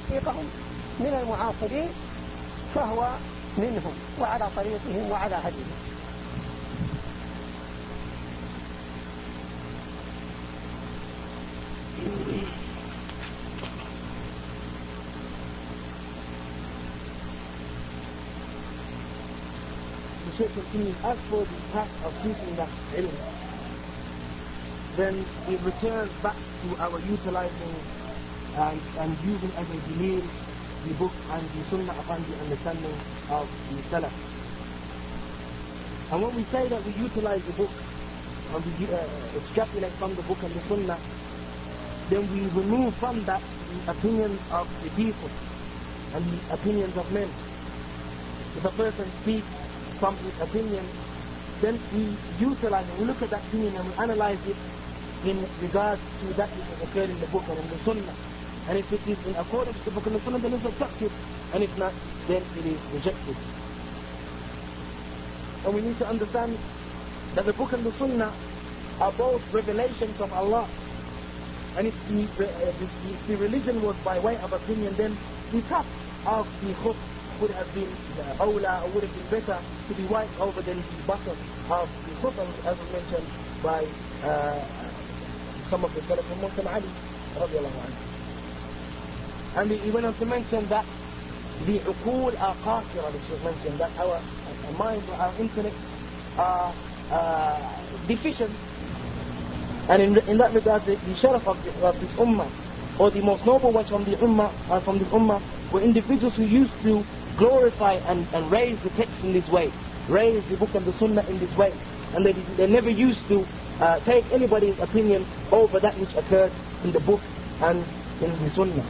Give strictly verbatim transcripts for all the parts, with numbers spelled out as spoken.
تحقيقهم من المعاصرين فهو منهم وعلى طريقهم وعلى هديهم. The Shaykh continues, as for the task of seeking that ilm, then it returns back to our utilizing and, and using as a delil the book and the sunnah upon the understanding of the salaf. And when we say that we utilize the book and we uh, extrapolate from the book and the sunnah, then we remove from that the opinions of the people and the opinions of men. If a person speaks from his opinion, then we utilize it, we look at that opinion and we analyze it in regards to that which has occurred in the book and in the sunnah. And if it is in accordance with the book and the sunnah, then it's accepted, and if not, then it is rejected. And we need to understand that the book and the sunnah are both revelations from Allah. And if the, uh, if the religion was by way of opinion, then the top of the khuf would have been uh, awla, or would have been better to be wiped over than the bottom of the khuf, as was mentioned by uh, some of the Salaf, among them Ali radiallahu anhu. And he went on to mention that the uqul are qasira, which was mentioned, that our, our minds or our intellect are uh, deficient. And in, in that regard, the, the sharaf of, the, of this ummah, or the most noble ones from the ummah, uh, from this ummah, were individuals who used to glorify and, and raise the text in this way, raise the book and the sunnah in this way. And they, they never used to uh, take anybody's opinion over that which occurred in the book and in the sunnah.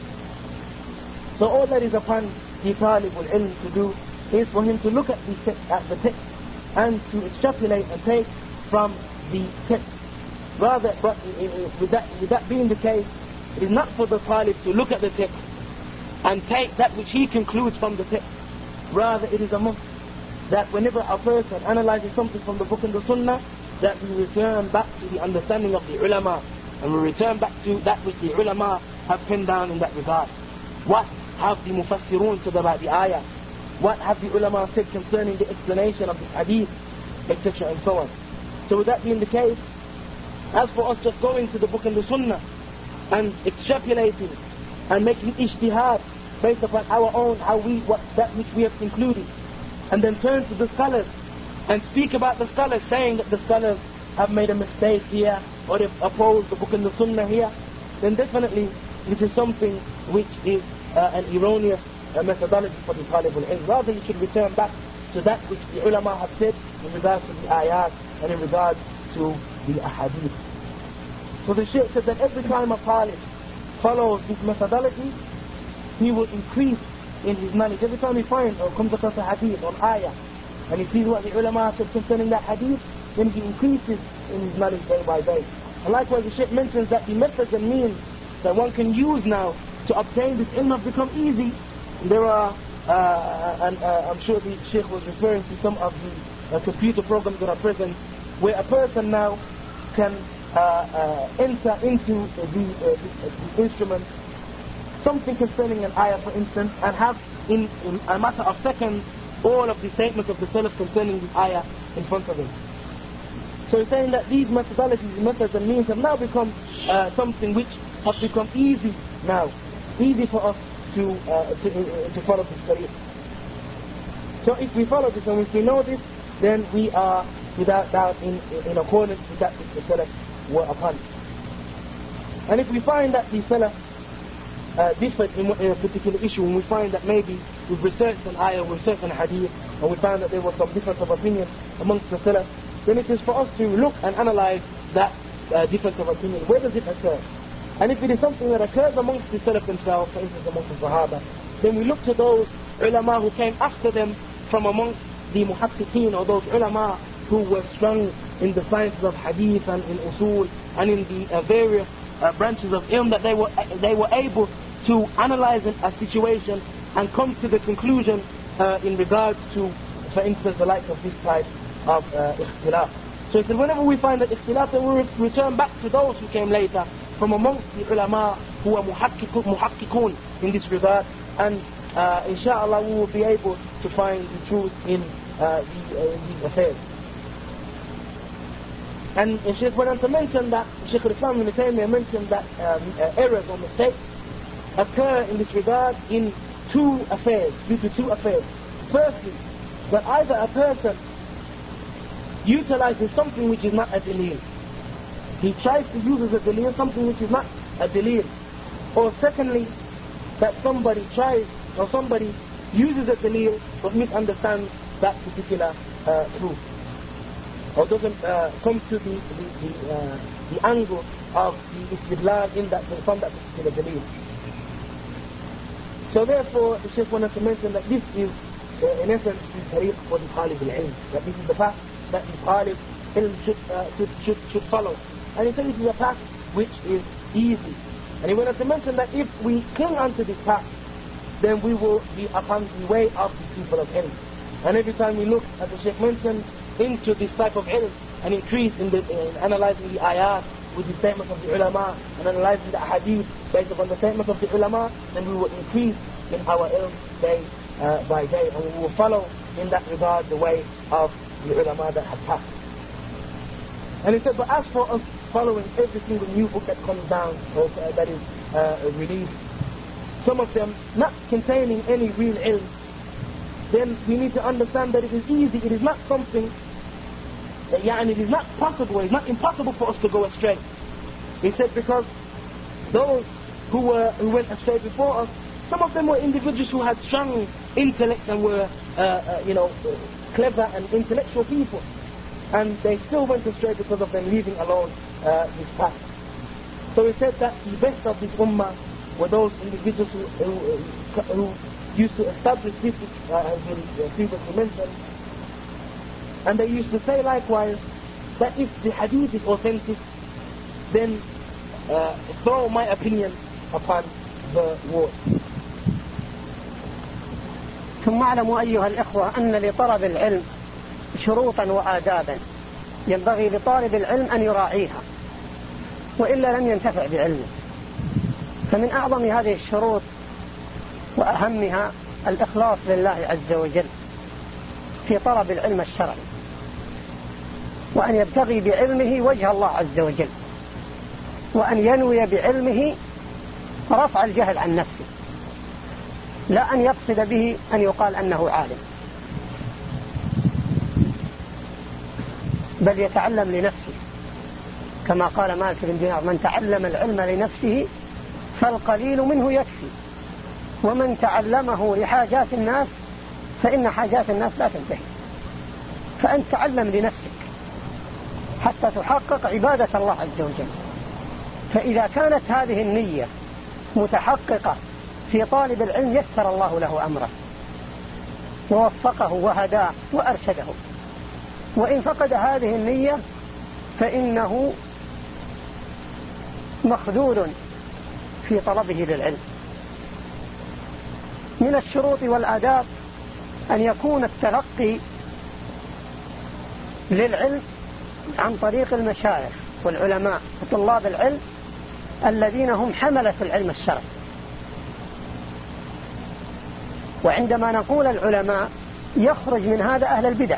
So all that is upon the talibul ilm to do is for him to look at the text, at the text and to extrapolate and take from the text. Rather, but with that, with that being the case, it is not for the talib to look at the text and take that which he concludes from the text. Rather, it is a must that whenever a person analyzes something from the book and the sunnah, that we return back to the understanding of the ulama, and we return back to that which the ulama have penned down in that regard. What have the mufassirun said about the ayah? What have the ulama said concerning the explanation of the hadith, et cetera and so on. So with that being the case, as for us just going to the book and the sunnah and extrapolating and making ijtihad based upon our own, how we, what, that which we have concluded, and then turn to the scholars and speak about the scholars, saying that the scholars have made a mistake here, or they've opposed the book and the sunnah here, then definitely this is something which is uh, an erroneous uh, methodology for the talibul ilm. Rather, you should return back to that which the ulama have said in regards to the ayat and in regards to the ahadith. So the Shaykh said that every time a talib follows this methodology, he will increase in his knowledge. Every time he finds or comes across a hadith or ayah, and he sees what the ulama said concerning that hadith, then he increases in his knowledge day by day. And likewise, the Shaykh mentions that the methods and means that one can use now to obtain this ilm have become easy. There are, uh, and uh, I'm sure the Shaykh was referring to some of the uh, computer programs that are present, where a person now can uh, uh, enter into the, uh, the instrument something concerning an ayah, for instance, and have in, in a matter of seconds all of the statements of the Salaf concerning the ayah in front of him. So he's saying that these methodologies, methods and means have now become uh, something which have become easy now, easy for us to uh, to, uh, to follow this tariq. So if we follow this and if we know this, then we are without doubt in, in accordance with that which the Salaf were upon. And if we find that the Salaf uh, differed in, in a particular issue, and we find that maybe we've researched an ayah, we've researched an hadith, and we found that there was some difference of opinion amongst the Salaf, then it is for us to look and analyze that uh, difference of opinion. Where does it occur? And if it is something that occurs amongst the Salaf themselves, for instance amongst the Sahaba, then we look to those ulama who came after them from amongst the muhaqqiqeen, or those ulama who were strong in the sciences of hadith and in usul and in the uh, various uh, branches of ilm, that they were uh, they were able to analyze a situation and come to the conclusion uh, in regards to, for instance, the likes of this type of uh, ikhtilaf. So he said, whenever we find that ikhtilaf, then we return back to those who came later from amongst the ulama who are muhakkikun in this regard, and uh, inshallah we will be able to find the truth in, uh, the, uh, in these affairs. And Shaykh went on to mention that, Shaykh al-Islam ibn Taymiyyah mentioned that um, uh, errors or mistakes occur in this regard in two affairs, due to two affairs. Firstly, that either a person utilizes something which is not a dalil. He tries to use as a dalil something which is not a dalil. Or secondly, that somebody tries, or somebody uses a dalil but misunderstands that particular uh, truth. Or doesn't uh, come to the, the, the, uh, the angle of the istidlal in that, from that particular dalil. So therefore, the Shaykh wanted to mention that this is, uh, in essence, the tariq for the talib al-ilm. That this is the path that the talib ilm should, uh, should, should, should follow. And he said it is a path which is easy. And he wanted to mention that if we cling onto this path, then we will be upon the way of the people of ilm. And every time we look, as the Shaykh mentioned, into this type of ilm, and increase in, the, in analyzing the ayat with the statements of the ulama, and analyzing the hadith based upon the statements of the ulama, then we will increase in our ilm day uh, by day, and we will follow in that regard the way of the ulama that have passed. And he said, but as for us following every single new book that comes down, or uh, that is uh, released, some of them not containing any real ilm, then we need to understand that it is easy, it is not something, that, yeah, and it is not possible, it is not impossible for us to go astray. He said, because those who were who went astray before us, some of them were individuals who had strong intellect and were, uh, uh, you know, clever and intellectual people. And they still went astray because of them leaving alone uh, this path. So he said that the best of this ummah were those individuals who, who, who used to establish this, uh, as we previously mentioned. And they used to say likewise that if the hadith is authentic, then uh, throw my opinion upon the wall. ثم اعلموا أيها الإخوة أن لطلب العلم شروطا وآدابا ينبغي لطالب العلم أن يراعيها، وإلا لم ينتفع بعلمه. فمن أعظم هذه الشروط وأهمها الإخلاص لله عز وجل في طلب العلم الشرعي، وأن يبتغي بعلمه وجه الله عز وجل، وأن ينوي بعلمه رفع الجهل عن نفسه، لا أن يقصد به أن يقال أنه عالم، بل يتعلم لنفسه، كما قال مالك بن دينار: من تعلم العلم لنفسه فالقليل منه يكفي، ومن تعلمه لحاجات الناس فإن حاجات الناس لا تنتهي. فأنت تعلم لنفسك حتى تحقق عبادة الله عز وجل. فإذا كانت هذه النية متحققة في طالب العلم يسر الله له أمره ووفقه وهداه وأرشده. وإن فقد هذه النية فإنه مخذول في طلبه للعلم. من الشروط والآداب أن يكون التلقي للعلم عن طريق المشايخ والعلماء وطلاب العلم الذين هم حملة العلم الشرعي. وعندما نقول العلماء يخرج من هذا أهل البدع،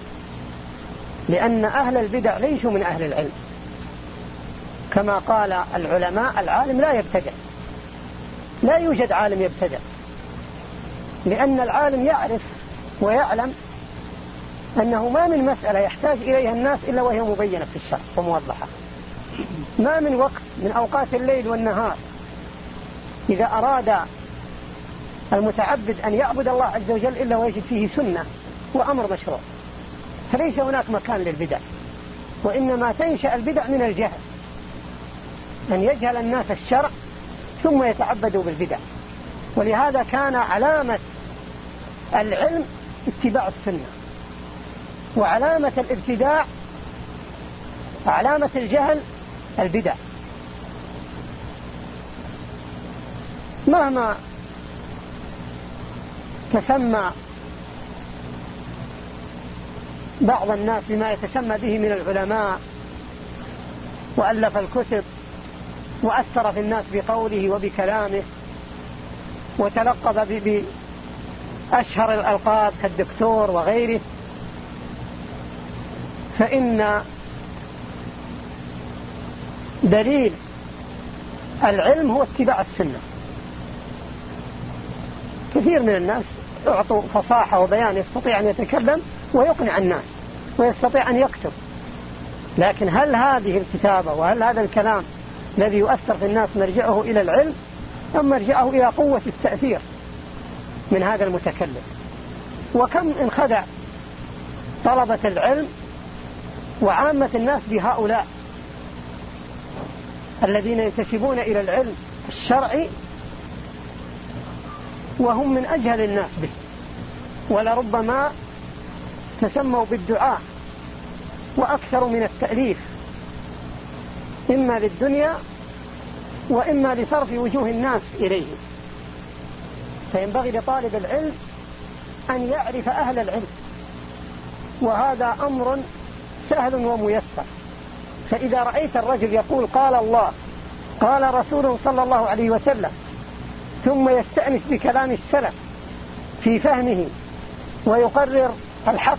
لأن أهل البدع ليسوا من أهل العلم. كما قال العلماء: العالم لا يبتدع. لا يوجد عالم يبتدع، لأن العالم يعرف ويعلم أنه ما من مسألة يحتاج إليها الناس إلا وهي مبينة في الشرع وموضحة. ما من وقت من أوقات الليل والنهار إذا أراد المتعبد أن يعبد الله عز وجل إلا ويجد فيه سنة وأمر مشروع. فليس هناك مكان للبدع، وإنما تنشأ البدع من الجهل، أن يجهل الناس الشرع ثم يتعبدوا بالبدع. ولهذا كان علامة العلم اتباع السنة، وعلامة الابتداع، علامة الجهل البدع. مهما تسمى بعض الناس بما يتسمى به من العلماء وألف الكتب وأثر في الناس بقوله وبكلامه، وتلقب بأشهر الألقاب كالدكتور وغيره، فإن دليل العلم هو اتباع السنة. كثير من الناس يعطوا فصاحة وبيان، يستطيع أن يتكلم ويقنع الناس ويستطيع أن يكتب، لكن هل هذه الكتابة وهل هذا الكلام الذي يؤثر في الناس مرجعه إلى العلم أم مرجعه إلى قوة التأثير من هذا المتكلم؟ وكم انخدع طلبة العلم وعامة الناس بهؤلاء الذين ينتسبون إلى العلم الشرعي وهم من أجهل الناس به، ولربما تسموا بالدعاء وأكثر من التأليف، إما للدنيا وإما لصرف وجوه الناس إليه. فينبغي لطالب العلم أن يعرف أهل العلم، وهذا أمر سهل وميسر. فإذا رأيت الرجل يقول قال الله قال رسوله صلى الله عليه وسلم، ثم يستأنس بكلام السلف في فهمه ويقرر الحق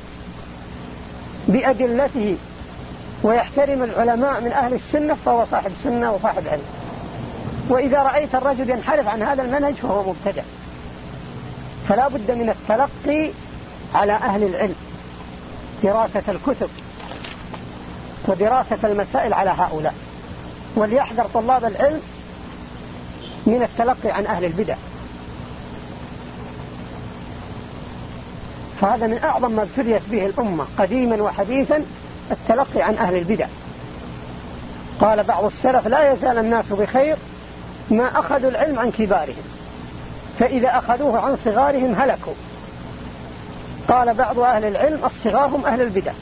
بأدلته ويحترم العلماء من أهل السنة، فهو صاحب سنة وصاحب علم. وإذا رأيت الرجل ينحرف عن هذا المنهج فهو مبتدع. فلا بد من التلقي على أهل العلم، دراسة الكتب ودراسة المسائل على هؤلاء، وليحذر طلاب العلم من التلقي عن أهل البدع، فهذا من أعظم ما ابتليت به الأمة قديما وحديثا، التلقي عن أهل البدع. قال بعض السلف لا يزال الناس بخير ما أخذوا العلم عن كبارهم، فإذا أخذوه عن صغارهم هلكوا. قال بعض أهل العلم الصغار هم أهل البدع.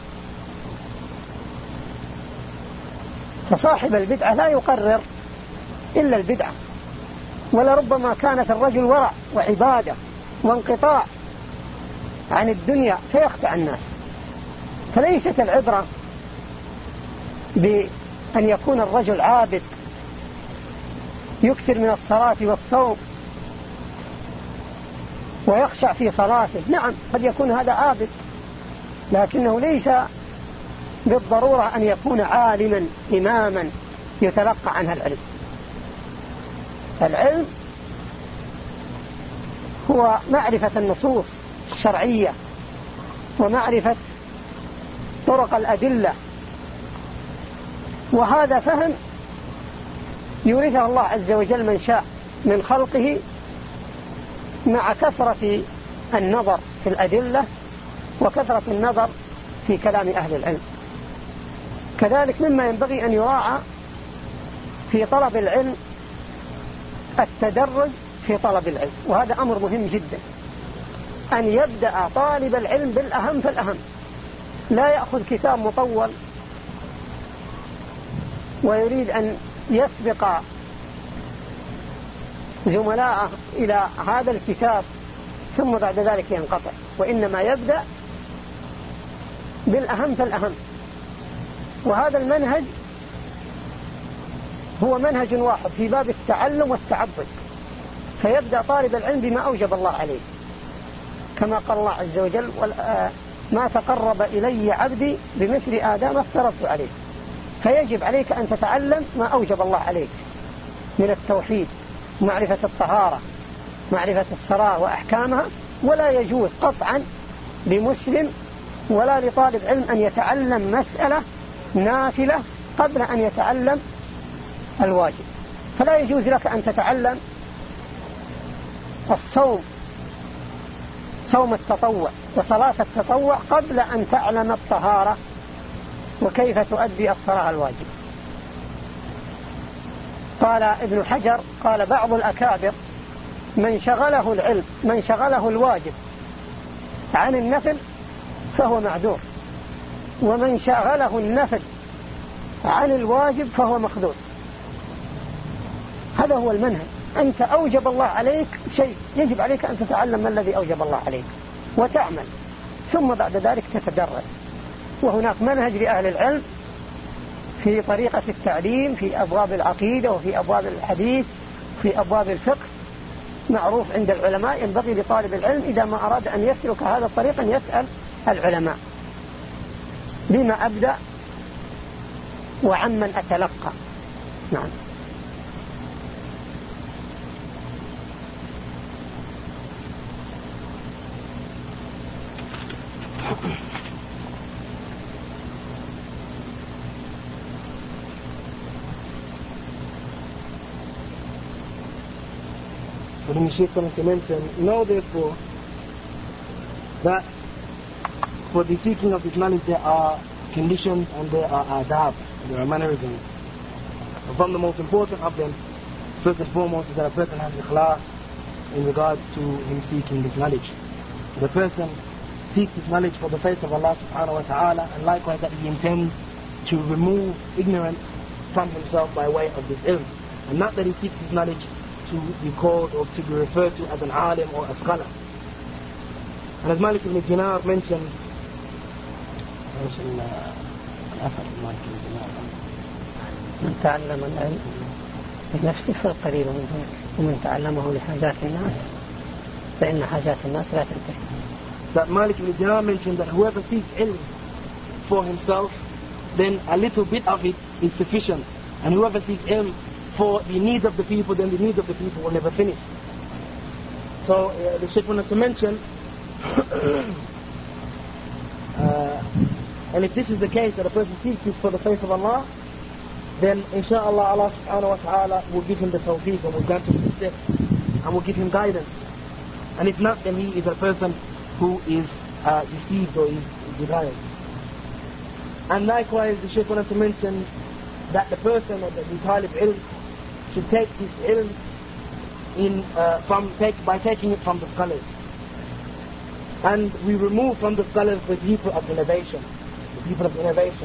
فصاحب البدعة لا يقرر إلا البدعة، ولربما كان في الرجل ورع وعبادة وانقطاع عن الدنيا فيخدع الناس. فليست العبرة بأن يكون الرجل عابد يكثر من الصلاة والصوم ويخشع في صلاته. نعم قد يكون هذا عابد، لكنه ليس بالضرورة أن يكون عالما إماما يتلقى عنها العلم. العلم هو معرفة النصوص الشرعية ومعرفة طرق الأدلة، وهذا فهم يورثه الله عز وجل من شاء من خلقه، مع كثرة النظر في الأدلة وكثرة النظر في كلام أهل العلم. كذلك مما ينبغي أن يراعى في طلب العلم التدرج في طلب العلم، وهذا أمر مهم جدا، أن يبدأ طالب العلم بالأهم فالأهم، لا يأخذ كتاب مطول ويريد أن يسبق زملاءه إلى هذا الكتاب ثم بعد ذلك ينقطع، وإنما يبدأ بالأهم فالأهم. وهذا المنهج هو منهج واحد في باب التعلم والتعبد، فيبدأ طالب العلم بما أوجب الله عليه، كما قال الله عز وجل ما تقرب إلي عبدي بمثل آدم افترضت عليه. فيجب عليك أن تتعلم ما أوجب الله عليك من التوحيد، معرفة الطهارة، معرفة الصلاة وأحكامها. ولا يجوز قطعا لمسلم ولا لطالب علم أن يتعلم مسألة نافلة قبل أن يتعلم الواجب. فلا يجوز لك أن تتعلم الصوم، صوم التطوع وصلاة التطوع، قبل أن تعلم الطهارة وكيف تؤدي الصلاة الواجب. قال ابن حجر قال بعض الأكابر من شغله العلم من شغله الواجب عن النفل فهو معذور، ومن شغله النفل عن الواجب فهو مخذول. هذا هو المنهج. أنت أوجب الله عليك شيء، يجب عليك أن تتعلم ما الذي أوجب الله عليك وتعمل، ثم بعد ذلك تتدرج. وهناك منهج لأهل العلم في طريقة التعليم في أبواب العقيدة وفي أبواب الحديث في أبواب الفقه معروف عند العلماء. ينبغي لطالب العلم إذا ما أراد أن يسلك هذا الطريق أن يسأل العلماء بما أبدأ وعمن أتلقى. نعم. But in the Shaykh wanted to mention, know therefore that for the seeking of this knowledge there are conditions and there are adab, there are mannerisms. And from the most important of them, first and foremost, is that a person has ikhlas in regards to him seeking this knowledge. The person seeks this knowledge for the face of Allah subhanahu wa ta'ala, and likewise that he intends to remove ignorance from himself by way of this ilm. And not that he seeks this knowledge to be called or to be referred to as an alim or a scholar. And as Malik ibn Dinar mentioned, من تعلم العلم لنفسه فالقليل منه ومن تعلمه لحاجات الناس فإن حاجات الناس لا تنتهي. That Malik ibn Dinar mentioned that whoever seeks ilm for himself, then a little bit of it is sufficient. And whoever seeks ilm for the needs of the people, then the needs of the people will never finish. So uh, the Shaykh wanted to mention, uh, and if this is the case, that a person seeks this for the face of Allah, then inshaAllah Allah subhanahu wa ta'ala will give him the tawfiq and will grant him success and will give him guidance. And if not, then he is a person who is uh, deceived or is denied. And likewise the Shaykh wanted to mention that the person or the talib ilm should take this ilm in, uh, from, take, by taking it from the scholars. And we remove from the scholars the people of innovation, the people of innovation.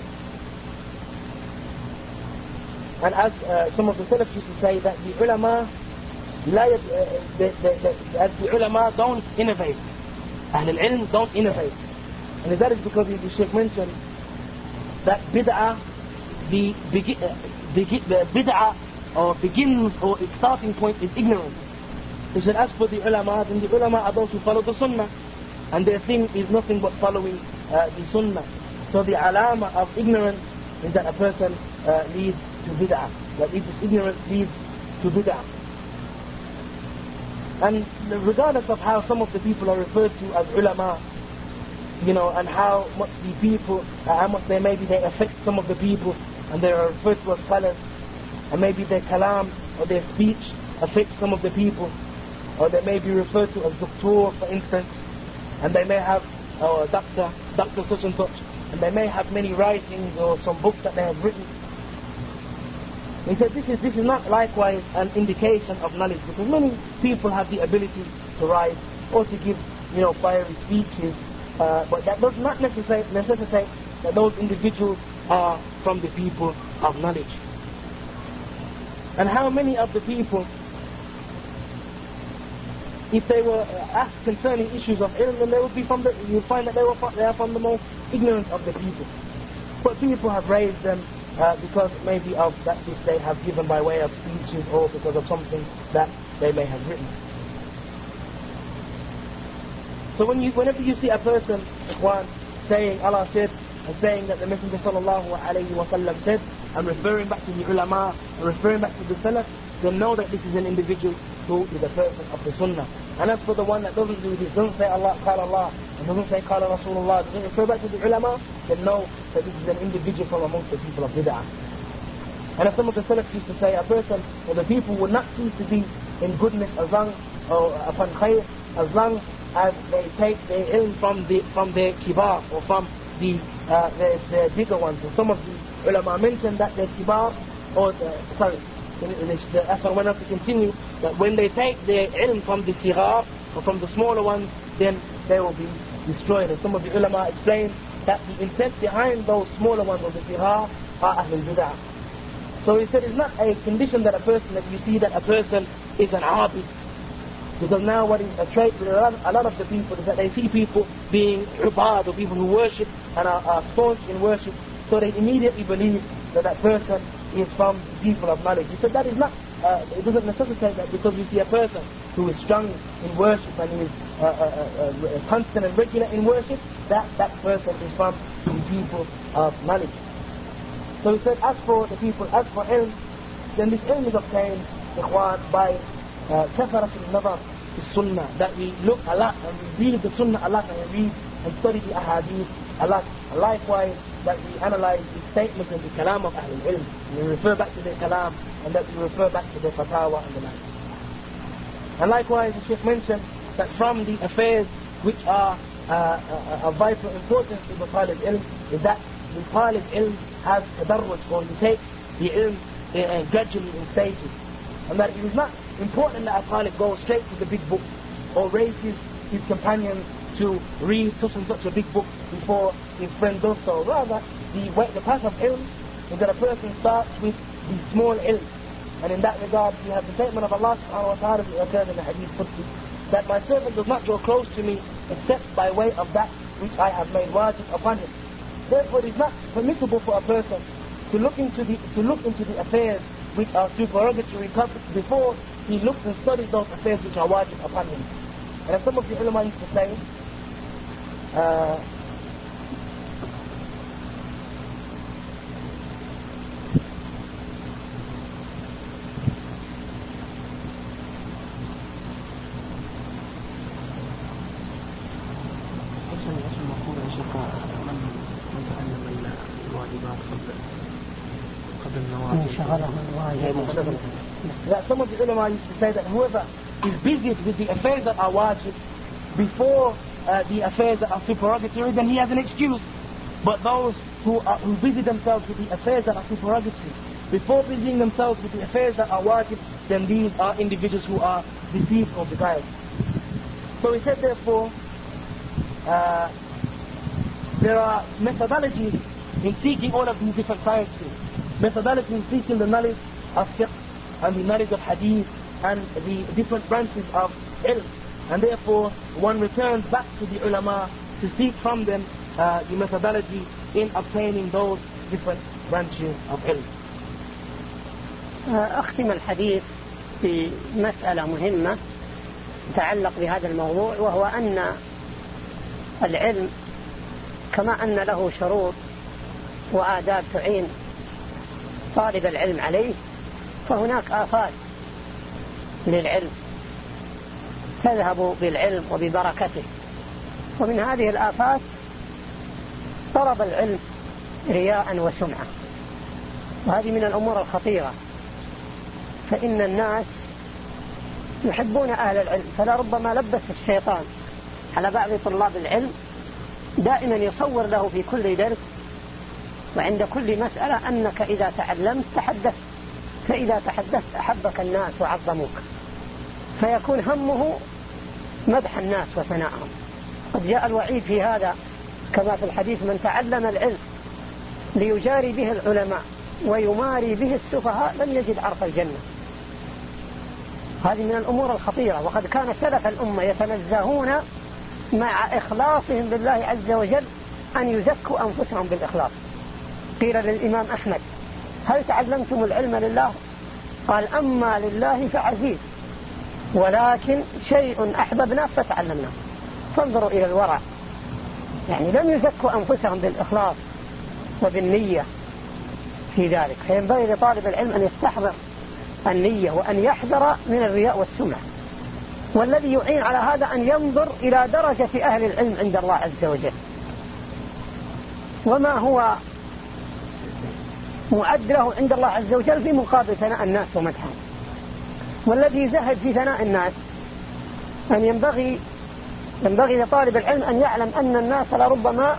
And as uh, some of the Salaf used to say, that the ulama, لا يد, uh, the, the, the, as the ulama don't innovate, Ahl al-ilm don't innovate. And that is because the Shaykh mentioned that bid'ah, the, begi- uh, begi- the bid'ah or begins or its starting point is ignorance. He said, as for the ulama, then the ulama are those who follow the sunnah, and their thing is nothing but following uh, the sunnah. So the alama of ignorance is that a person uh, leads to bid'ah, that if ignorance leads to bid'ah. And regardless of how some of the people are referred to as ulama, you know, and how much the people, uh, how much they maybe they affect some of the people, and they are referred to as scholars, and maybe their kalam or their speech affects some of the people, or they may be referred to as doctor, for instance, and they may have uh, doctor, doctor such and such, and they may have many writings or some books that they have written. He said this is this is not likewise an indication of knowledge, because many people have the ability to write or to give, you know, fiery speeches, uh, but that does not necessitate, necessitate that those individuals are from the people of knowledge. And how many of the people, if they were asked concerning issues of ilm, then they would be from the, you find that they were from, they are from the most ignorant of the people. But people have raised them uh, because maybe of that which they have given by way of speeches, or because of something that they may have written. So when you, whenever you see a person, Ikhwan, saying Allah said, and saying that the Messenger sallallahu alayhi wa sallam said, and referring back to the ulama, and referring back to the salaf, then know that this is an individual who is a person of the sunnah. And as for the one that doesn't do this, doesn't say Allah, Qala Allah, and doesn't say Qala Rasulullah, doesn't refer back to the ulama, then know that this is an individual from amongst the people of bid'ah. And as some of the salaf used to say, a person or the people will not cease to be in goodness as long, or upon khair, as long as they take their ilm from the from their kibar, or from the uh, the, the bigger ones. And some of the ulama mentioned that their kibar, or the, sorry, the Athar went on to continue, that when they take their ilm from the sigar, or from the smaller ones, then they will be destroyed. And some of the ulama explained that the intent behind those smaller ones, or the sigar, are Ahlul Bid'ah. So he said it's not a condition that a person, that you see that a person is an abid. Because now what is a trait with a lot, a lot of the people is that they see people being ubad, or people who worship and are, are staunch in worship, so they immediately believe that that person is from the people of knowledge. He said that is not, uh, it doesn't necessitate that because you see a person who is strong in worship and is uh, uh, uh, constant and regular in worship, that that person is from the people of knowledge. So he said, as for the people, as for ilm, then this ilm is obtained, ikhwan, by kafarat al-nazar to sunnah, that we look a lot and we read the sunnah a lot and we read and study the ahadith a lot. Likewise, that we analyze the statements and the kalam of Ahlul Ilm. We refer back to their kalam and that we refer back to their fatawa and the like. And likewise, the Shaykh mentioned that from the affairs which are uh, uh, of vital importance to the Talib Ilm is that the Talib Ilm has tadarruj, or you take the ilm uh, gradually in stages. And that it is not important that a Talib goes straight to the big books or races his companions to read such and such a big book before his friend does so. Rather, the way, the path of ilm is that a person starts with the small ilm. And in that regard, we have the statement of Allah subhanahu wa ta'ala that occurred in the Hadith Qudsi, that my servant does not draw close to me except by way of that which I have made wajib upon him. Therefore, it is not permissible for a person to look into the to look into the affairs which are supererogatory before he looks and studies those affairs which are wajib upon him. And as some of the ulama used to say, uh, that some of the ulama used to say that whoever is busy with the affairs that are wajib before uh, the affairs that are supererogatory, then he has an excuse. But those who, are, who busy themselves with the affairs that are supererogatory before busying themselves with the affairs that are wajib, then these are individuals who are deceived or beguiled. So he said, therefore, uh, there are methodologies in seeking all of these different sciences. Methodology in seeking the knowledge of fiqh and the knowledge of hadith and the different branches of ilm. And therefore, one returns back to the ulama to seek from them uh, the methodology in obtaining those different branches of ilm. أختم الحديث بمسألة مهمة تتعلق بهذا الموضوع، وهو أن العلم كما أن له شروط وآداب تعين طالب العلم عليه، فهناك آفات للعلم تذهب بالعلم وببركته. ومن هذه الآفات طلب العلم رياء وسمعة، وهذه من الأمور الخطيرة. فإن الناس يحبون أهل العلم، فلا ربما لبس الشيطان على بعض طلاب العلم دائما يصور له في كل درس وعند كل مسألة أنك إذا تعلمت تحدثت، فإذا تحدثت أحبك الناس وعظموك، فيكون همه مدح الناس وثناءهم. قد جاء الوعيد في هذا كما في الحديث: من تعلم العلم ليجاري به العلماء ويماري به السفهاء لم يجد عرف الجنة. هذه من الأمور الخطيرة. وقد كان سلف الأمة يتنزهون مع إخلاصهم بالله عز وجل أن يزكوا أنفسهم بالإخلاص. قيل للإمام أحمد: هل تعلمتم العلم لله؟ قال: أما لله فعزيز، ولكن شيء أحببنا فتعلمنا. فانظروا إلى الورع، يعني لم يزكوا أنفسهم بالإخلاص وبالنية في ذلك. فينبغي لطالب العلم أن يستحضر النية وأن يحذر من الرياء والسمعة. والذي يعين على هذا أن ينظر إلى درجة أهل العلم عند الله عز وجل، وما هو معد له عند الله عز وجل في مقابل ثناء الناس ومدحهم. والذي زهد في ثناء الناس أن ينبغي ينبغي لطالب العلم أن يعلم أن الناس لربما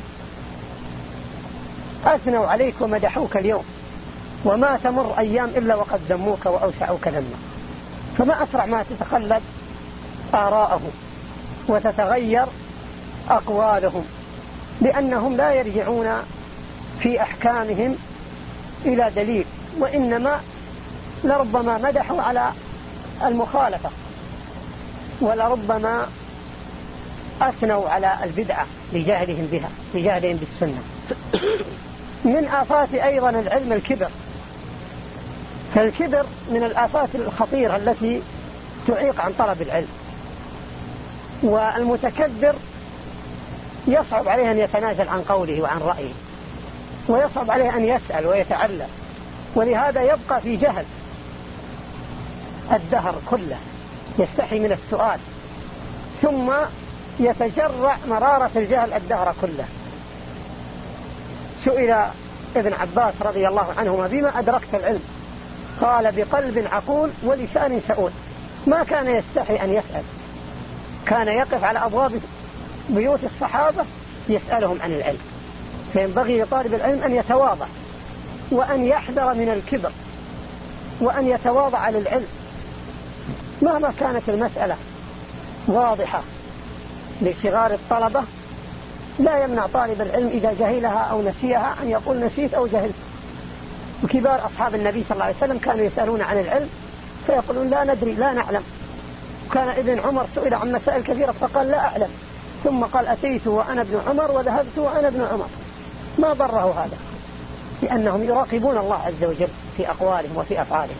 أثنوا عليك ومدحوك اليوم، وما تمر أيام إلا وقد ذموك وأوسعوك ذما. فما أسرع ما تتقلب آراءهم وتتغير أقوالهم، لأنهم لا يرجعون في أحكامهم إلى دليل، وإنما لربما مدحوا على المخالفة، ولربما أثنوا على البدعة لجهلهم بها، لجهلهم بالسنة. من آفات أيضا العلم الكبر، فالكبر من الآفات الخطيرة التي تعيق عن طلب العلم. والمتكبر يصعب عليه أن يتنازل عن قوله وعن رأيه، ويصعب عليه أن يسأل ويتعلم، ولهذا يبقى في جهل الدهر كله، يستحي من السؤال، ثم يتجرع مرارة الجهل الدهر كله. سئل ابن عباس رضي الله عنهما: بما أدركت العلم؟ قال: بقلب عقول ولسان سؤول. ما كان يستحي أن يسأل، كان يقف على أبواب بيوت الصحابة يسألهم عن العلم. فينبغي لطالب العلم أن يتواضع، وأن يحذر من الكبر، وأن يتواضع للعلم مهما كانت المسألة واضحة. لصغار الطلبة لا يمنع طالب العلم إذا جهلها أو نسيها أن يقول نسيت أو جهلت. وكبار أصحاب النبي صلى الله عليه وسلم كانوا يسألون عن العلم فيقولون لا ندري لا نعلم. كان ابن عمر سئل عن مسائل كثيرة فقال لا أعلم، ثم قال أتيت وأنا ابن عمر وذهبت وأنا ابن عمر. ما ضره هذا، لأنهم يراقبون الله عز وجل في أقوالهم وفي أفعالهم.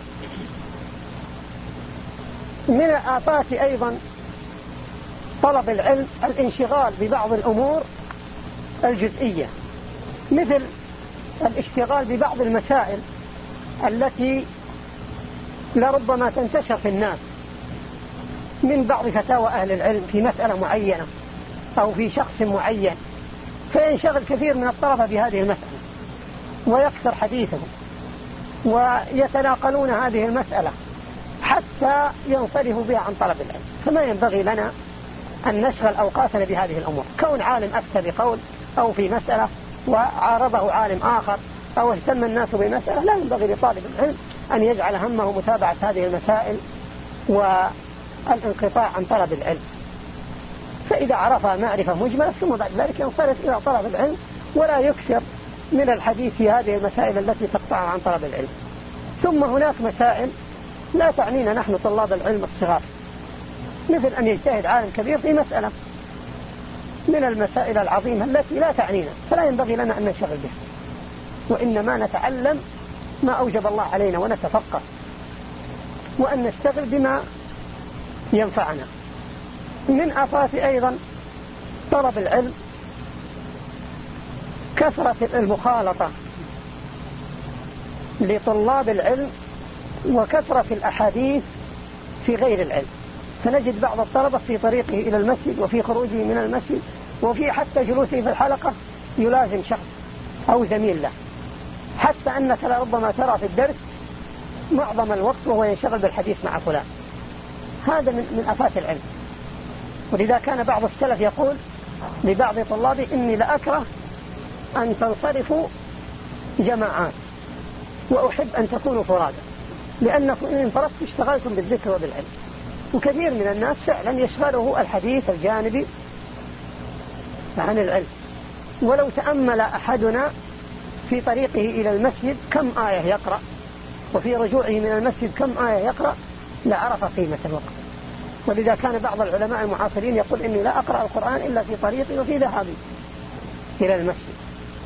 من الآفات أيضا طلب العلم الانشغال ببعض الأمور الجزئية، مثل الاشتغال ببعض المسائل التي لربما تنتشر في الناس من بعض فتاوى أهل العلم في مسألة معينة أو في شخص معين، فينشغل كثير من الطلبة بهذه المسألة ويكثر حديثهم ويتناقلون هذه المسألة حتى ينصرفوا بها عن طلب العلم. فما ينبغي لنا أن نشغل أوقاتنا بهذه الأمور. كون عالم أفتى بقول أو في مسألة وعارضه عالم آخر أو اهتم الناس بمسألة، لا ينبغي لطالب العلم أن يجعل همه متابعة هذه المسائل والانقطاع عن طلب العلم. فإذا عرفها معرفة مجملة ثم بعد ذلك ينصرف إلى طلب العلم، ولا يكثر من الحديث في هذه المسائل التي تقطعه عن طلب العلم. ثم هناك مسائل لا تعنينا نحن طلاب العلم الصغار، مثل أن يجتهد عالم كبير في مسألة من المسائل العظيمة التي لا تعنينا، فلا ينبغي لنا أن ننشغل بها، وإنما نتعلم ما أوجب الله علينا ونتفقه، وأن نشتغل بما ينفعنا. من آفات أيضا طلب العلم كثرة المخالطة لطلاب العلم وكثرة الأحاديث في غير العلم. فنجد بعض الطلبة في طريقه إلى المسجد وفي خروجه من المسجد وفي حتى جلوسه في الحلقة يلازم شخص أو زميل له، حتى أنك لربما ترى في الدرس معظم الوقت وهو ينشغل بالحديث مع فلان. هذا من من آفات العلم. ولذا كان بعض السلف يقول لبعض طلابه: إني لأكره أن تنصرفوا جماعات وأحب أن تكونوا فرادا، لأنكم إن انفردتم اشتغلتم بالذكر وبالعلم. وكثير من الناس فعلا يشغله الحديث الجانبي عن العلم. ولو تأمل أحدنا في طريقه إلى المسجد كم آية يقرأ، وفي رجوعه من المسجد كم آية يقرأ، لعرف قيمة الوقت. ولذا كان بعض العلماء المعاصرين يقول: إني لا أقرأ القرآن إلا في طريقي وفي ذهابي إلى المسجد.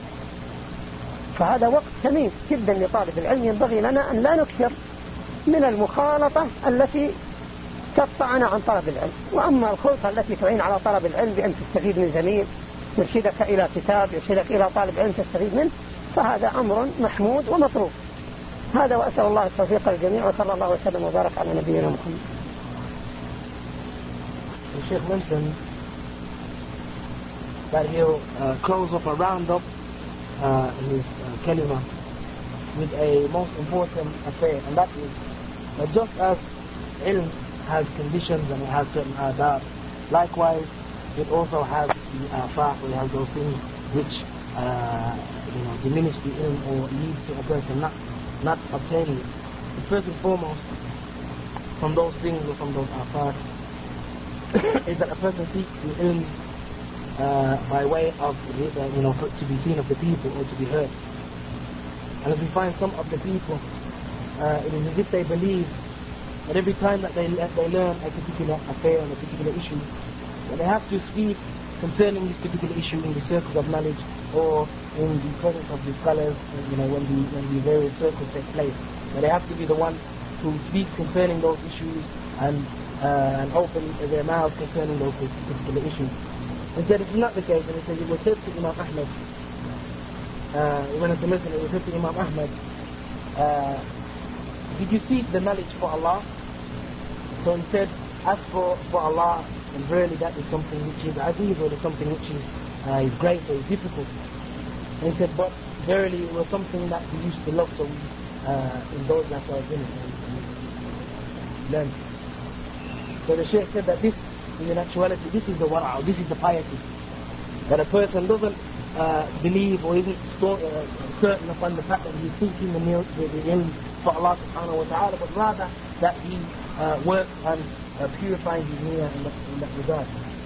فهذا وقت ثمين جدا لطالب العلم. ينبغي لنا أن لا نكثر من المخالطة التي تقطعنا عن طلب العلم. وأما الخلطة التي تعين على طلب العلم بأن تستفيد من زميل، يرشدك إلى كتاب، يرشدك إلى طالب علم تستفيد منه، فهذا أمر محمود ومطلوب. هذا، وأسأل الله التوفيق للجميع، وصلى الله وسلم وبارك على نبينا محمد. The Sheikh mentioned that he'll uh, close off a roundup uh, in his uh, kalima with a most important affair, and that is that just as ilm has conditions and it has certain adab, likewise it also has the afaq, it has those things which uh, you know, diminish the ilm or lead to a person not, not obtaining it. But first and foremost, from those things or from those afaq, is that a person seeks the ilm uh, by way of, uh, you know, to be seen of the people or to be heard. And as we find some of the people, uh, it is as if they believe that every time that they they learn a particular affair and a particular issue, that they have to speak concerning this particular issue in the circles of knowledge or in the presence of the scholars, you know, when the, when the various circles take place. But they have to be the one who speaks concerning those issues and, uh, and open their mouths concerning those particular issues. Instead, it's not the case, and it says it was said to Imam Ahmad, uh, when it's a Muslim, it was said to Imam Ahmad, uh, did you seek the knowledge for Allah? So he said, as for, for Allah, and really that is something which is aziz, or is something which is, uh, is great or is difficult. And he said, but verily it was something that we used to love, so we uh, indulged ourselves in it and, and learned. So the Shaykh said that this, in actuality, this is the wara', this is the piety. That a person doesn't uh, believe or isn't sto- uh, certain upon the fact that he's seeking the, the, the ilm for Allah subhanahu wa ta'ala, but rather that he uh, works on uh, purifying his niyyah in that, in that regard.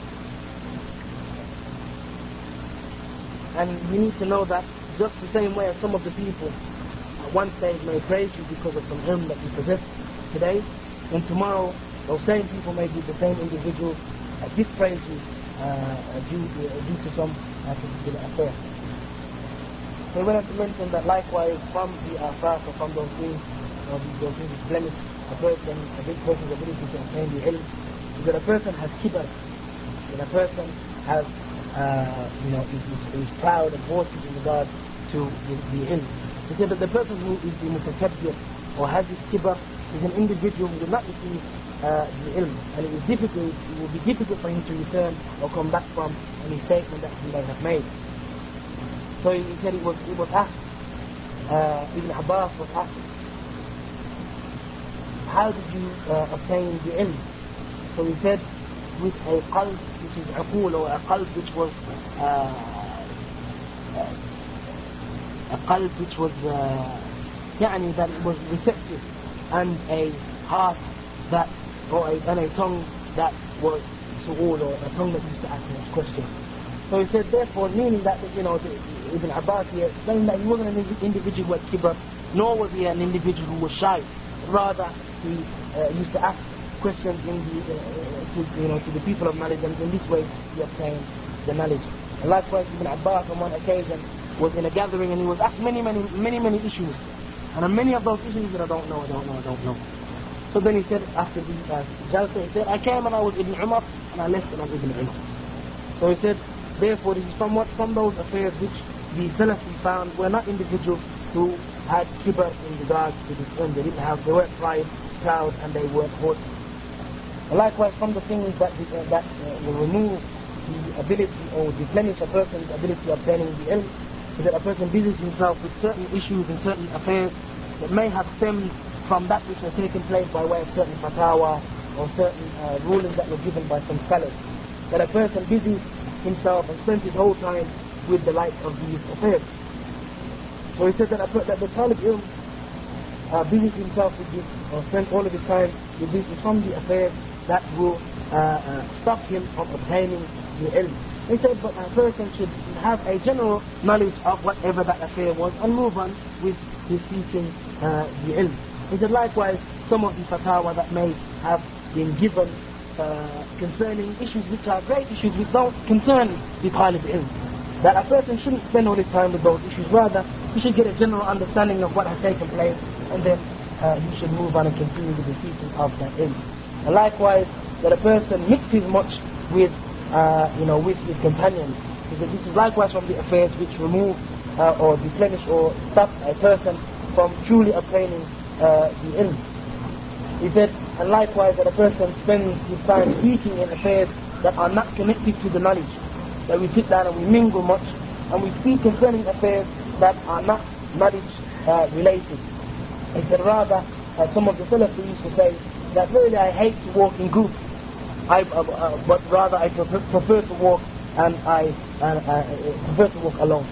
And we need to know that just the same way as some of the people at one stage may praise you because of some ilm that you possess today, and tomorrow those same people may be the same individuals that dispraise you uh, due, uh, due to some uh, particular affair. So we want to mention that likewise from the affair or from those things, or those things which blemish a person, a big person's ability to obtain the ilm, is that a person has kibar, that a person has, uh, you know, is, is proud and haughty in regard to the, the ilm. He said that the person who is the mutakabbir or has this kibar is an individual who will not receive uh, the ilm, and it is difficult, it will be difficult for him to return or come back from any statement that he may have made. So he said it was, it was asked, uh, Ibn Abbas was asked, how did you uh, obtain the ilm? So he said, with a qalb which is uqul, or a qalb which was uh, a qalb which was uh, يعني that it was receptive, and a heart that, or a, and a tongue that was su'ul, or a tongue that used to ask much questions. So he said, therefore, meaning that, you know, the, Ibn Abbas here explained that he wasn't an individual who had kibar, nor was he an individual who was shy. Rather, he uh, used to ask questions in the, uh, to, you know, to the people of knowledge, and in this way he obtained the knowledge. And likewise, Ibn Abbas on one occasion was in a gathering, and he was asked many, many, many, many issues. And on many of those issues that I don't know, I don't know, I don't know. So then he said, after the uh, Jalsa, he said, I came and I was Ibn Umar, and I left and I was Ibn Umar. So he said, therefore, this is somewhat from those affairs which the Salafi found were not individuals who had kibar in regards to this ilm. They didn't have, they weren't pride, proud, and they weren't haughty. And likewise, from the things that, uh, that uh, will remove the ability or deplenish a person's ability of obtaining the ilm, is that a person busies himself with certain issues and certain affairs that may have stemmed from that which has taken place by way of certain fatwa or certain uh, rulings that were given by some scholars. That a person busies himself and spends his whole time with the like of these affairs. So he said that, a, that the Talib Ilm uh, busies himself with this, or spends all of his time with this, is from the affairs that will uh, uh, stop him from obtaining the ilm. He said, but a person should have a general knowledge of whatever that affair was and move on with his seeking uh, the ilm. He said, likewise, some of the fatwa that may have been given uh, concerning issues which are great issues which don't concern the Talib Ilm. That a person shouldn't spend all his time with those issues, rather he should get a general understanding of what has taken place, and then uh, he should move on and continue with the seeking of that ilm. And likewise, that a person mixes much with Uh, you know, with his companions. Because this is likewise from the affairs which remove uh, or deplenish or stop a person from truly obtaining uh, the ilm. He said, and likewise that a person spends his time speaking in affairs that are not connected to the knowledge. That we sit down and we mingle much, and we speak concerning affairs that are not knowledge uh, related. He said, rather, uh, some of the Salaf used to say that really I hate to walk in groups. I, uh, uh, but rather I prefer, prefer to walk and I uh, uh, prefer to walk alone.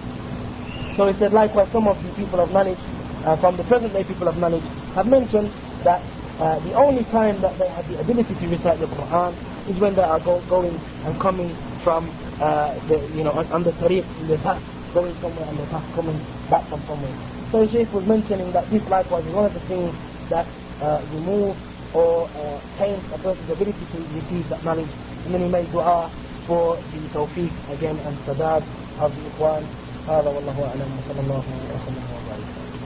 So he said, likewise, some of the people of knowledge, uh, from the present day people of knowledge, have mentioned that uh, the only time that they have the ability to recite the Quran is when they are go, going and coming from uh, the, you know, on, on the tariq, in the path, going somewhere and the path coming back from somewhere. So the Shaykh was mentioning that this likewise is one of the things that uh, remove or uh, taint a person's ability to receive that knowledge, and then he made dua for the tawfiq again and sadad of the Ikhwan. هذا والله أعلم وصلى الله وسلم وبارك.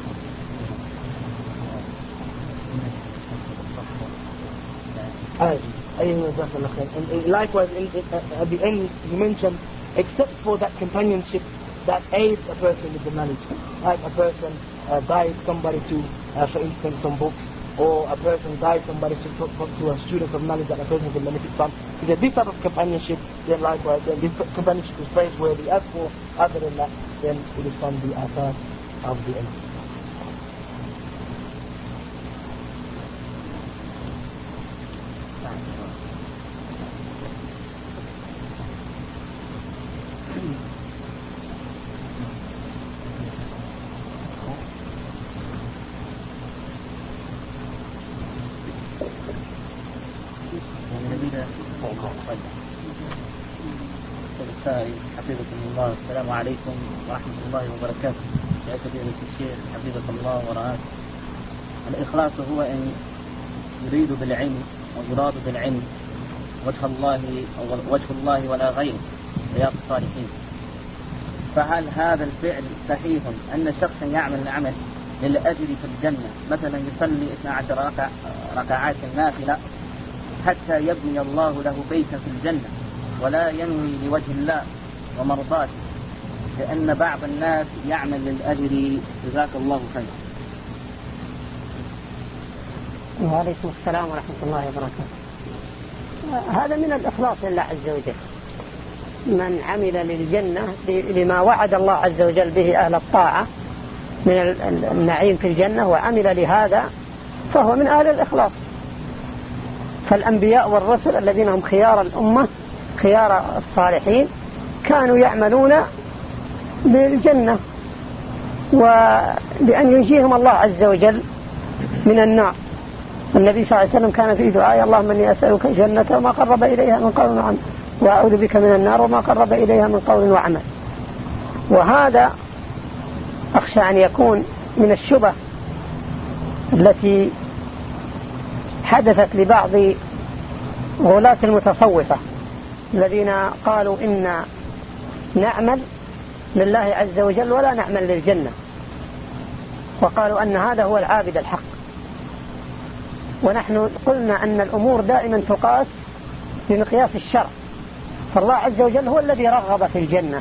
And likewise, in, in, uh, at the end, you mentioned, except for that companionship that aids a person with the knowledge, like a person uh, guides somebody to, uh, for instance, some books, or a person guides somebody to, to, to a student of knowledge that a person can benefit from. If there's this type of companionship, then likewise, then this companionship is praiseworthy. As for other than that, then it is from the athar of the end. حفظكم الله. السلام عليكم ورحمة الله وبركاته. يا فضيلة الشيخ حفظك الله ورعاك. الإخلاص هو أن يريد بالعلم ويراد بالعلم وجه الله وجه الله ولا غيره، رياض الصالحين. فهل هذا الفعل صحيح أن شخصا يعمل العمل للأجر في الجنة، مثلا يصلي اثنتي عشرة ركعة ركعات النافلة حتى يبني الله له بيتا في الجنة ولا ينوي لوجه الله ومرضاته، لأن بعض الناس يعمل للأجر؟ جزاك الله خيرا. وعليكم السلام ورحمة الله وبركاته. هذا من الإخلاص لله عز وجل. من عمل للجنة لما وعد الله عز وجل به أهل الطاعة من النعيم في الجنة وعمل لهذا فهو من أهل الإخلاص. فالأنبياء والرسل الذين هم خيار الأمة خيار الصالحين كانوا يعملون للجنة ولأن ينجيهم الله عز وجل من النار. النبي صلى الله عليه وسلم كان في دعاء: اللهم إني أسألك الجنة وما قرب إليها من قول وعمل، وأعوذ بك من النار وما قرب إليها من قول وعمل. وهذا أخشى أن يكون من الشبه التي حدثت لبعض غلاة المتصوفة الذين قالوا إن نعمل لله عز وجل ولا نعمل للجنة، وقالوا أن هذا هو العابد الحق. ونحن قلنا أن الأمور دائما تقاس بمقياس الشرع، فالله عز وجل هو الذي رغب في الجنة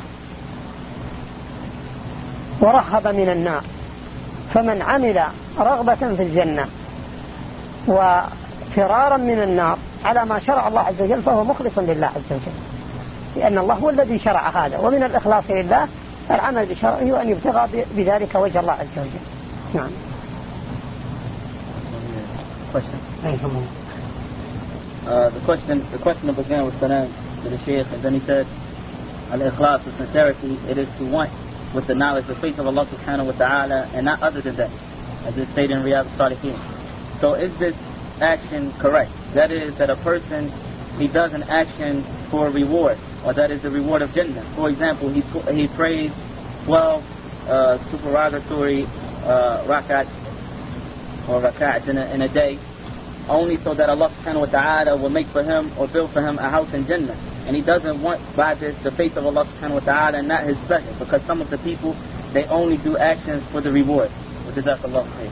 ورهب من النار، فمن عمل رغبة في الجنة وفرارا من النار على ما شرع الله عز وجل فهو مخلص لله عز وجل، لأن الله هو الذي شرع هذا. ومن الإخلاص لله العمل بشرعه وأن يبتغى بذلك وجه الله عز وجل. نعم. Question. Uh, the question the question began with salam to the Shaykh, and then he said, al-ikhlas, the sincerity, it is to want with the knowledge, the faith of Allah subhanahu wa ta'ala, and not other than that, as it stated in Riyadh al-Salihin. So is this action correct? That is, that a person, he does an action for a reward, or that is the reward of Jannah. For example, he he prays twelve uh, supererogatory uh, rakat or rakats in a, in a day, only so that Allah subhanahu wa ta'ala will make for him or build for him a house in Jannah. And he doesn't want by this the faith of Allah subhanahu wa ta'ala and not his pleasure, because some of the people, they only do actions for the reward. Jazakallah khair.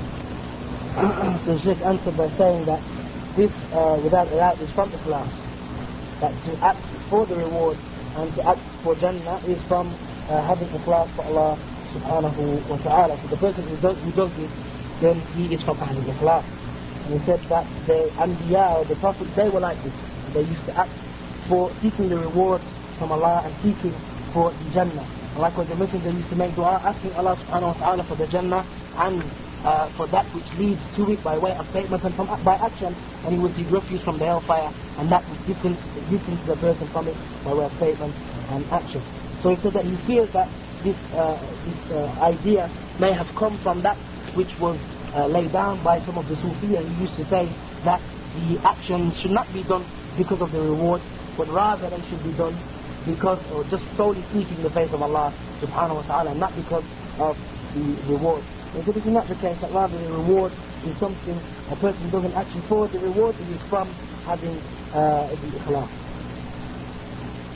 So the Sheikh answered by saying that this, uh, without a doubt, is from Ikhlas. That to act for the reward and to act for Jannah is from uh, having Ikhlas for Allah subhanahu wa ta'ala. So the person who does, who does this, then he is from Ahlul Ikhlas. And he said that the Anbiya or the Prophets, they were like this. They used to act for seeking the reward from Allah and seeking for the Jannah. And likewise the Messenger used to make dua asking Allah subhanahu wa ta'ala for the Jannah and uh, for that which leads to it by way of statement and from, by action, and he would seek refuge from the hellfire and that which distance, distance the person from it by way of statement and action. So he said that he fears that this, uh, this uh, idea may have come from that which was uh, laid down by some of the Sufiya who used to say that the actions should not be done because of the reward, but rather they should be done because, or just solely seeking the face of Allah subhanahu wa ta'ala, not because of the reward. And so this is not the case, that rather the reward is something a person doesn't actually for the reward, it is from having uh, the ikhlas.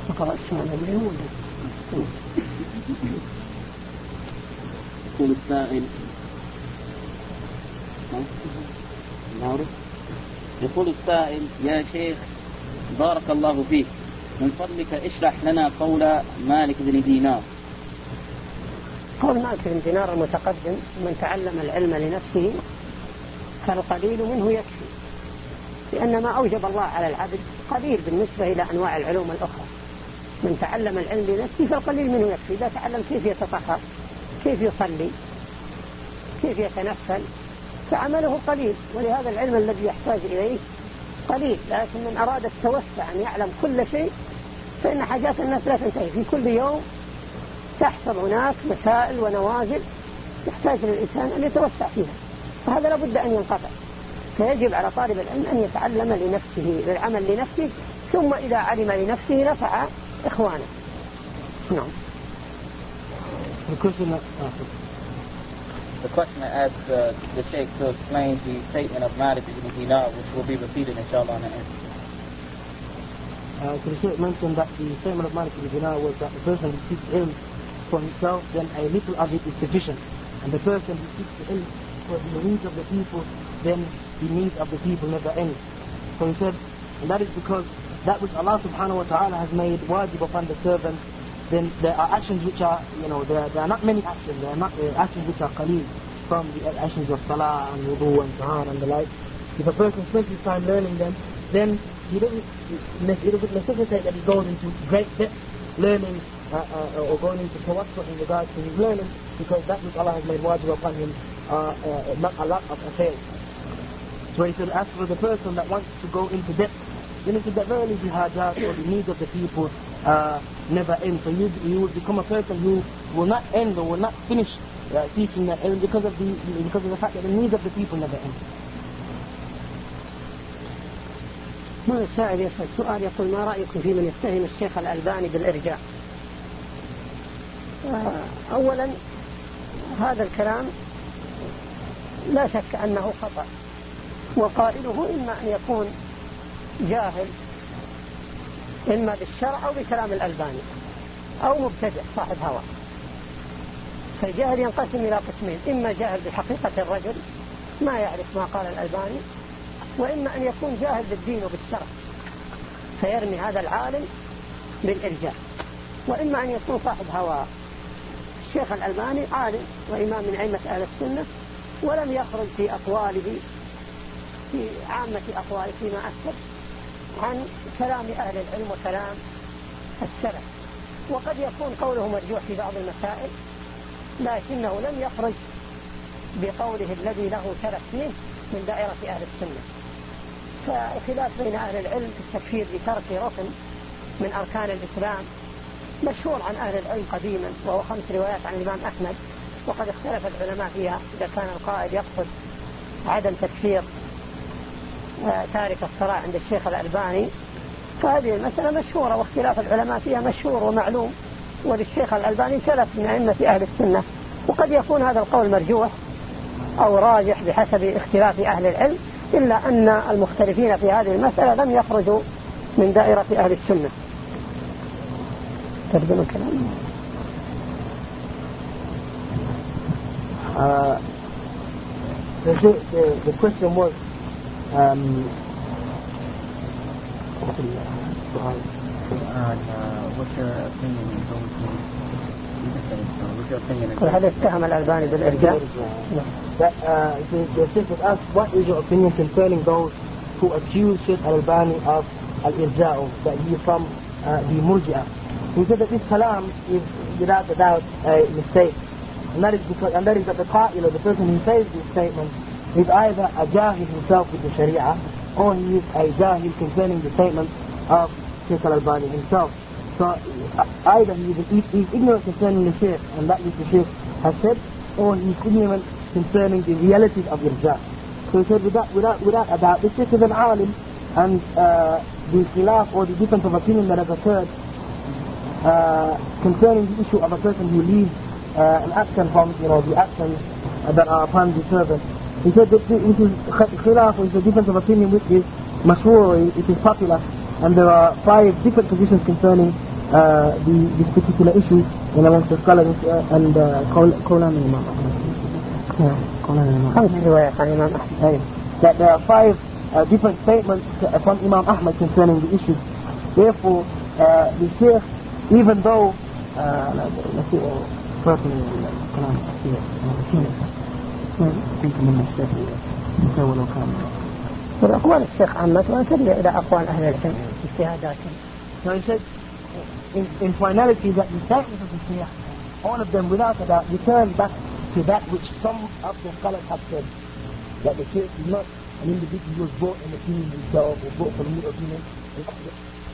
اقرأ السؤال اليوم. يقول السائل يقول السائل يا شيخ بارك الله فيك من فضلك اشرح لنا قول مالك بن دينار. قول مالك بن دينار المتقدم من تعلم العلم لنفسه فالقليل منه يكفي، لأن ما أوجب الله على العبد قليل بالنسبة إلى أنواع العلوم الأخرى. من تعلم العلم لنفسه فالقليل منه يكفي. إذا تعلم كيف يتطهر، كيف يصلي، كيف يتنفل، فعمله قليل، ولهذا العلم الذي يحتاج إليه قليل. لكن من أراد التوسع أن يعلم كل شيء فإن حاجات الناس لا تنتهي، في كل يوم تحصل هناك مسائل ونوازل يحتاج للإنسان أن يتوسع فيها، فهذا لابد أن ينقطع. فيجب على طالب العلم أن يتعلم لنفسه، للعمل لنفسه، ثم إذا علم لنفسه نفع إخوانه. نعم. The question I asked uh, the Sheikh to explain the statement of Malik ibn Dinar, which will be repeated inshallah on the end. Uh, so the Sheikh mentioned that the statement of Malik ibn Dinar was that the person who seeks ilm for himself, then a little of it is sufficient. And the person who seeks ilm for the needs of the people, then the needs of the people never end. So he said, and that is because that which Allah subhanahu wa ta'ala has made wajib upon the servant, then there are actions which are, you know, there, there are not many actions, there are not uh, actions which are qaleel from the actions of salah and wudu and tahar and the like. If a person spends his time learning them, then he doesn't, it doesn't necessitate that he goes into great depth learning uh, uh, or going into tawassul in regards to his learning, because that which Allah has made wajib upon him are uh, not a lot of affairs. So he said, as for the person that wants to go into depth, then he said that verily the hajat or the needs of the people uh, never end. So you, you will become a person who will not end or will not finish uh, teaching that ilm because of the because of the fact that the needs of the people never end. ما السائل يسأل سؤال يقول ما رأيكم في من يتهم الشيخ الألباني بالإرجاء؟ أولا هذا الكلام لا شك أنه خطأ، وقائله إما أن يكون جاهل إما بالشرع أو بكلام الألباني، أو مبتدع صاحب هوى. فالجاهل ينقسم إلى قسمين، إما جاهل بحقيقة الرجل ما يعرف ما قال الألباني، وإما أن يكون جاهل بالدين وبالشرع فيرمي هذا العالم بالإرجاء، وإما أن يكون صاحب هوى. الشيخ الألباني عالم وإمام من أئمة أهل السنة، ولم يخرج في أقواله في عامة أقواله فيما أكثر عن كلام أهل العلم وكلام السلف، وقد يكون قوله مرجوح في بعض المسائل، لكنه لم يخرج بقوله الذي له سلف فيه من دائرة أهل السنة. فالخلاف بين أهل العلم في التكفير بترك ركن من أركان الإسلام مشهور عن أهل العلم قديما، وهو خمس روايات عن الإمام أحمد، وقد اختلف العلماء فيها إذا كان القائل يقصد عدم تكفير تارك الصلاة عند الشيخ الألباني، فهذه المسألة مشهورة واختلاف العلماء فيها مشهور ومعلوم، وللشيخ الألباني سلف من أئمة أهل السنة، وقد يكون هذا القول مرجوح أو راجح بحسب اختلاف أهل العلم، إلا أن المختلفين في هذه المسألة لم يخرجوا من دائرة أهل السنة. ترجم الكلام. Uh, the, the, the question was um, what's your opinion what's your opinion هل اتهم الألباني بالإرجاء؟ That, uh, the, the Sheikh was asked, what is your opinion concerning those who accuse Sheikh Al-Albani of Al-Irja'u, that he is from uh, the Murji'ah? He said that this kalam is without a doubt a mistake, and that is because, and that is that the qa'il, or the person who says this statement, is either a jahil himself with the Sharia, or he is a jahil concerning the statement of Sheikh Al-Albani himself. So uh, either he is, he is ignorant concerning the Sheikh and that which the Sheikh has said, or he is ignorant concerning the realities of irja. So he said without, without, without a doubt, the Sheikh is an alim, and uh, the khilaf or the difference of opinion that has occurred uh, concerning the issue of a person who leaves uh, an action from, you know, the actions that are upon the servant. He said that it is khilaf, or it is a difference of opinion which is mashhur, it is popular, and there are five different positions concerning uh, the, this particular issue in amongst the scholars uh, and Qawlan uh, Imam Ahmad. خمس روايات عن الإمام أحمد. That there are five uh, different statements uh, from Imam Ahmad concerning the issue. Therefore, uh, the Shaykh, even though uh, let's see, uh, personally, والأقوال الشيخ عامة وترجع إلى أقوال أهل العلم اجتهاداتهم. So he said, in, in finality, that the statements of the Shaykh, all of them without a doubt return back to that which some of the scholars have said, that the Shaykh is not an individual who was brought in opinion himself or brought from a new opinion.